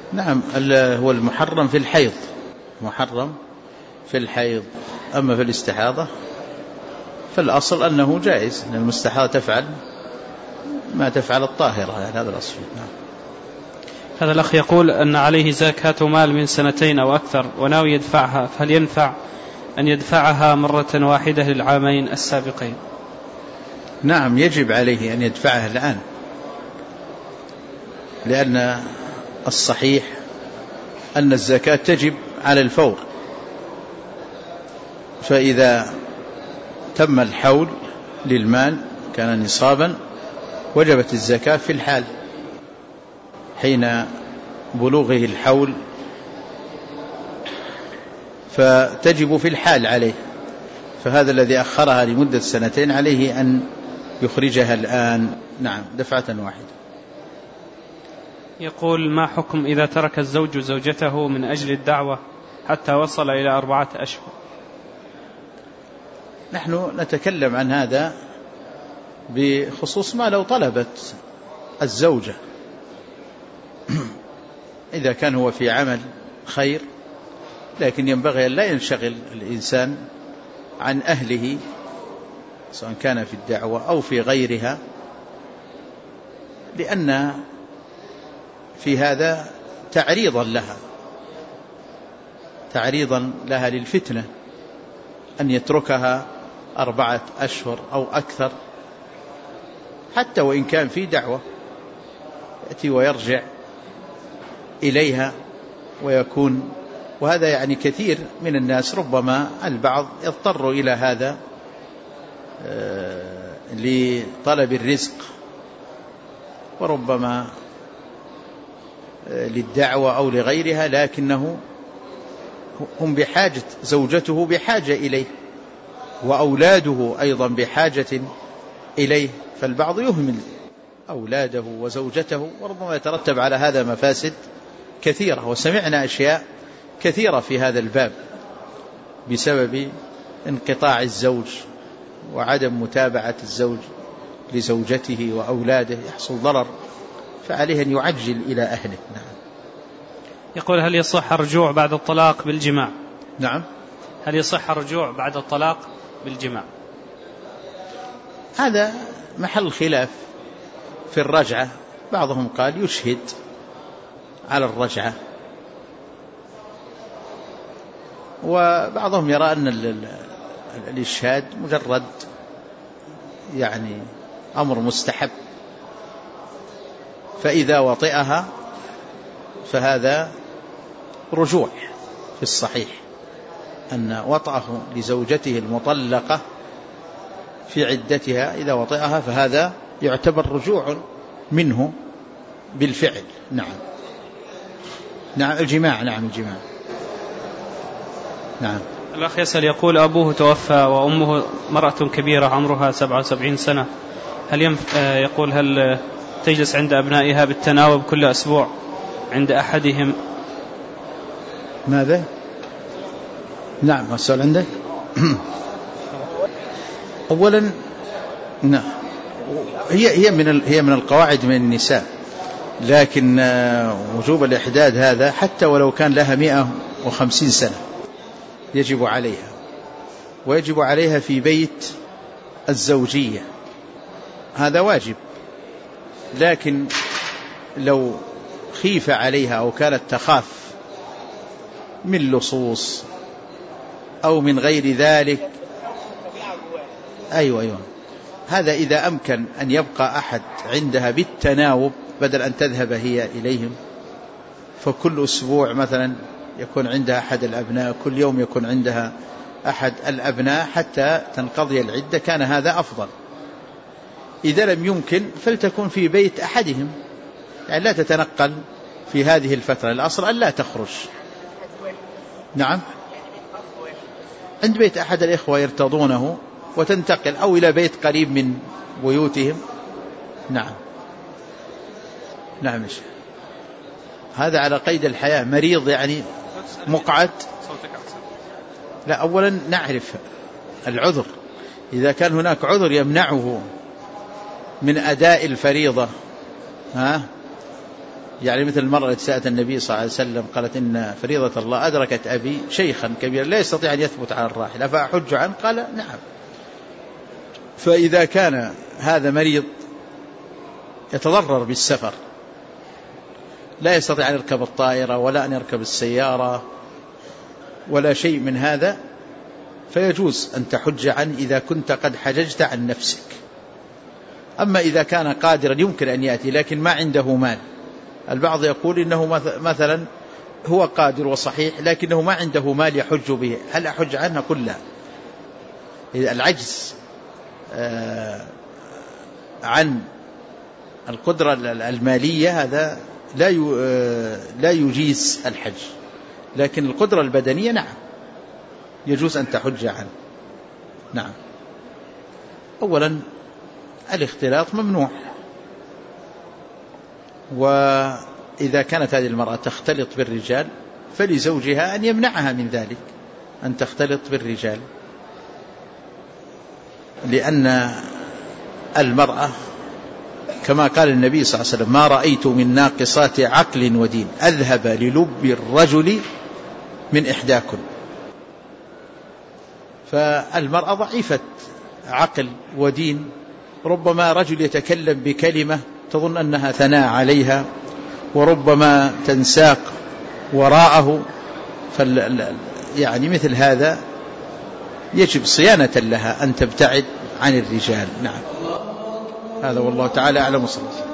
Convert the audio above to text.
نعم، هو المحرم في الحيض، محرم في الحيض. أما في الاستحاضة فالأصل أنه جائز، أن المستحاضة تفعل ما تفعل الطاهرة، يعني هذا الأصل. نعم. هذا الأخ يقول أن عليه زكاة مال من 2 أو أكثر وناوي يدفعها، فهل ينفع أن يدفعها مرة واحدة للعامين السابقين؟ نعم، يجب عليه أن يدفعها الآن، لأن الصحيح أن الزكاة تجب على الفور، فإذا تم الحول للمال كان نصابا وجبت الزكاة في الحال، حين بلوغه الحول فتجب في الحال عليه. فهذا الذي أخرها لمدة 2 عليه أن يخرجها الآن. نعم، دفعة واحدة. يقول: ما حكم إذا ترك الزوج زوجته من أجل الدعوة حتى وصل إلى 4 أشهر؟ نحن نتكلم عن هذا بخصوص ما لو طلبت الزوجة، إذا كان هو في عمل خير، لكن ينبغي أن لا ينشغل الإنسان عن أهله سواء كان في الدعوة أو في غيرها، لأن في هذا تعريضا لها للفتنة، أن يتركها 4 أشهر أو أكثر، حتى وإن كان في دعوة، يأتي ويرجع إليها ويكون. وهذا يعني كثير من الناس، ربما البعض يضطر إلى هذا لطلب الرزق، وربما للدعوة أو لغيرها، لكنه هم بحاجة، زوجته بحاجة إليه، وأولاده أيضا بحاجة إليه، فالبعض يهمل أولاده وزوجته، وربما يترتب على هذا مفاسد كثيرة. وسمعنا أشياء كثيرة في هذا الباب بسبب انقطاع الزوج وعدم متابعة الزوج لزوجته وأولاده، يحصل ضرر، فعليه أن يعجل إلى أهله. نعم. يقول: هل يصح الرجوع بعد الطلاق بالجماع؟ نعم، هل يصح الرجوع بعد الطلاق بالجماع؟ هذا محل خلاف في الرجعة. بعضهم قال يشهد على الرجعة، وبعضهم يرى أن الإشهاد مجرد يعني أمر مستحب، فإذا وطئها فهذا رجوع. في الصحيح أن وطئه لزوجته المطلقة في عدتها إذا وطئها فهذا يعتبر رجوع منه بالفعل. نعم. نعم، الجماع. نعم، الجماع. نعم. الأخ يسأل يقول: أبوه توفى وأمه مرأة كبيرة عمرها 77 سنة، يقول: هل تجلس عند أبنائها بالتناوب كل أسبوع عند أحدهم؟ ماذا؟ نعم، السؤال عندك. أولا نعم، هي من القواعد من النساء، لكن وجوب الإحداد هذا حتى ولو كان لها 150 سنة يجب عليها، ويجب عليها في بيت الزوجية، هذا واجب. لكن لو خيف عليها أو كانت تخاف من لصوص أو من غير ذلك، أيوة، هذا إذا أمكن أن يبقى أحد عندها بالتناوب بدل أن تذهب هي إليهم، فكل أسبوع مثلا يكون عندها أحد الأبناء، كل يوم يكون عندها أحد الأبناء حتى تنقضي العدة، كان هذا أفضل. إذا لم يمكن فلتكن في بيت أحدهم، يعني لا تتنقل في هذه الفترة، الأصل أن لا تخرج. نعم، عند بيت أحد الإخوة يرتضونه وتنتقل، أو إلى بيت قريب من بيوتهم. نعم. نعم، هذا على قيد الحياة، مريض يعني مقعد. لا، أولا نعرف العذر، إذا كان هناك عذر يمنعه من أداء الفريضة يعني مثل المرأة التي سألت النبي صلى الله عليه وسلم قالت إن فريضة الله أدركت أبي شيخا كبيرا لا يستطيع أن يثبت على الراحلة فأحج عنه؟ قال نعم. فإذا كان هذا مريض يتضرر بالسفر لا يستطيع أن يركب الطائرة ولا أن يركب السيارة ولا شيء من هذا فيجوز أن تحج عنه إذا كنت قد حججت عن نفسك. أما إذا كان قادرا يمكن أن يأتي لكن ما عنده مال، البعض يقول إنه مثلا هو قادر وصحيح لكنه ما عنده مال يحج به، هل أحج عنه؟ قل لا. العجز عن القدرة المالية هذا لا يجيز الحج، لكن القدرة البدنية نعم يجوز أن تحج عنه. نعم. أولا الاختلاط ممنوع، وإذا كانت هذه المرأة تختلط بالرجال فلزوجها أن يمنعها من ذلك، أن تختلط بالرجال، لأن المرأة كما قال النبي صلى الله عليه وسلم: ما رأيت من ناقصات عقل ودين أذهب للب الرجل من إحداكن. فالمرأة ضعيفة عقل ودين، ربما رجل يتكلم بكلمة تظن أنها ثناء عليها وربما تنساق وراءه، يعني مثل هذا يجب صيانة لها أن تبتعد عن الرجال. نعم. هذا والله تعالى أعلم. وصلى الله.